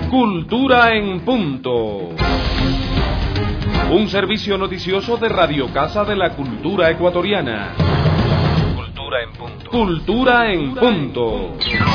Cultura en Punto. Un servicio noticioso de Radio Casa de la Cultura Ecuatoriana. Cultura en Punto. Cultura en Punto.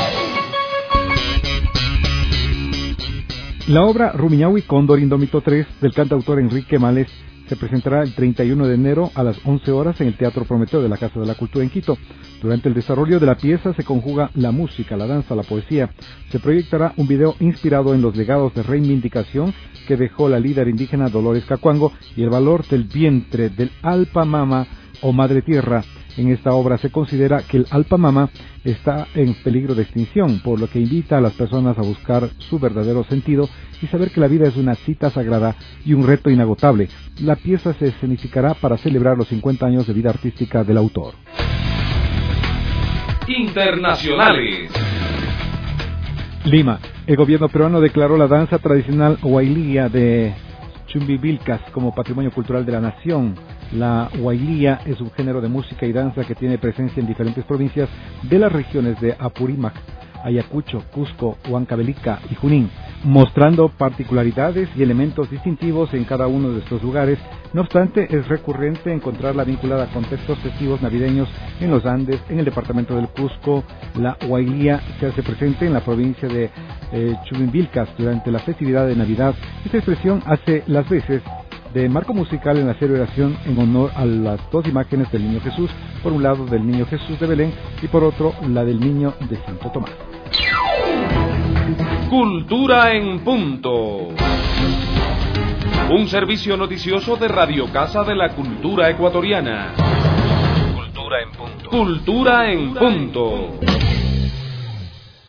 La obra Rumiñahui Cóndor Indómito 3 del cantautor Enrique Males se presentará el 31 de enero a las 11 horas en el Teatro Prometeo de la Casa de la Cultura en Quito. Durante el desarrollo de la pieza se conjuga la música, la danza, la poesía. Se proyectará un video inspirado en los legados de reivindicación que dejó la líder indígena Dolores Cacuango y el valor del vientre del Alpa Mama o Madre Tierra. En esta obra se considera que el Alpa Mama está en peligro de extinción, por lo que invita a las personas a buscar su verdadero sentido y saber que la vida es una cita sagrada y un reto inagotable. La pieza se escenificará para celebrar los 50 años de vida artística del autor. Internacionales. Lima. El gobierno peruano declaró la danza tradicional huaylilla de Chumbivilcas como patrimonio cultural de la nación. La huaylilla es un género de música y danza que tiene presencia en diferentes provincias de las regiones de Apurímac, Ayacucho, Cusco, Huancavelica y Junín, mostrando particularidades y elementos distintivos en cada uno de estos lugares. No obstante, es recurrente encontrarla vinculada a contextos festivos navideños en los Andes, en el departamento del Cusco. La huaylilla se hace presente en la provincia de Chumbivilcas durante la festividad de Navidad. Esta expresión hace las veces de marco musical en la celebración en honor a las dos imágenes del Niño Jesús, por un lado del Niño Jesús de Belén y por otro la del Niño de Santo Tomás. Cultura en Punto. Un servicio noticioso de Radio Casa de la Cultura Ecuatoriana. Cultura en Punto. Cultura en Punto.